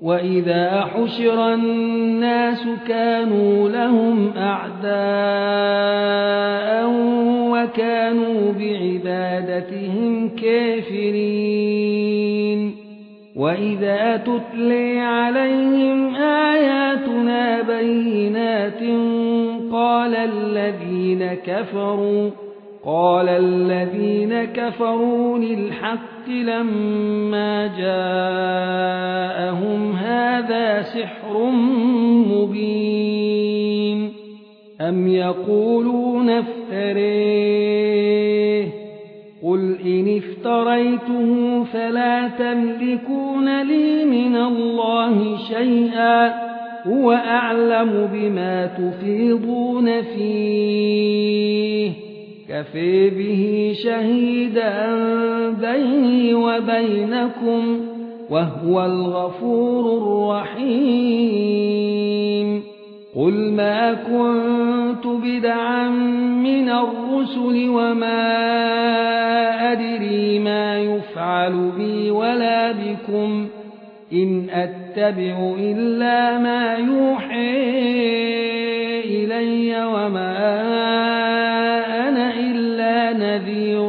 وإذا حشر الناس كانوا لهم أعداء وكانوا بعبادتهم كافرين وإذا تتلي عليهم آياتنا بينات قال الذين كفروا للحق لما جاءهم هذا سحر مبين أم يقولون افتريه قل إن افتريته فلا تملكون لي من الله شيئا هو أعلم بما تفيضون فيه كفى به شهيدا بيني وبينكم وهو الغفور الرحيم قل ما كنت بدعا من الرسل وما أدري ما يفعل بي ولا بكم إن أتبع إلا ما يوحى إلي وما أنا إلا نذير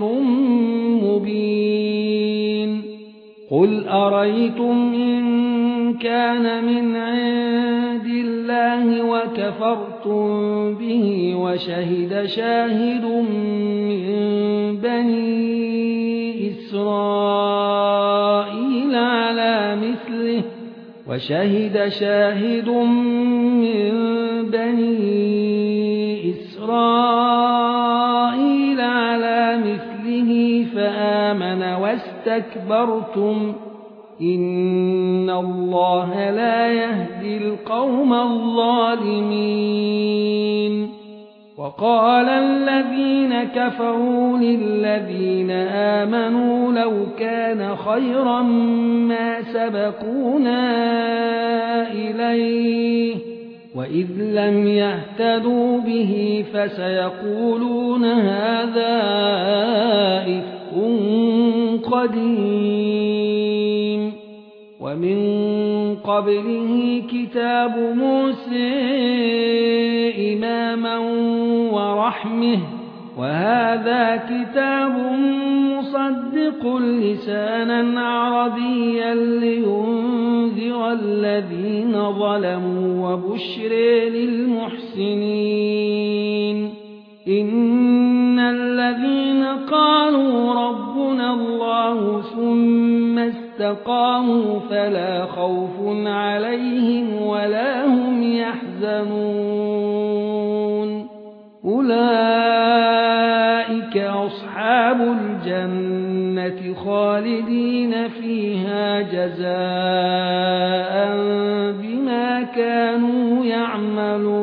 مبين قل أريتم إن كان من عند الله وكفرتم به وشهد شاهد من بني إسرائيل على مثله فآمن واستكبرتم إن الله لا يهدي القوم الظالمين وقال الذين كفروا للذين آمنوا لو كان خيرا ما سبقونا إليه وإذ لم يهتدوا به فسيقولون هذا إفك قديم ومن قبله كتاب موسى إماما ورحمة وهذا كتاب مصدق لسانا عربيا لينذر الذين ظلموا وبشر للمحسنين إن الذين قالوا ربنا الله ثم استقاموا فلا خوف عليهم ولا هم يحزنون أولئك أصحاب الجنة خالدين فيها جزاء بما كانوا يعملون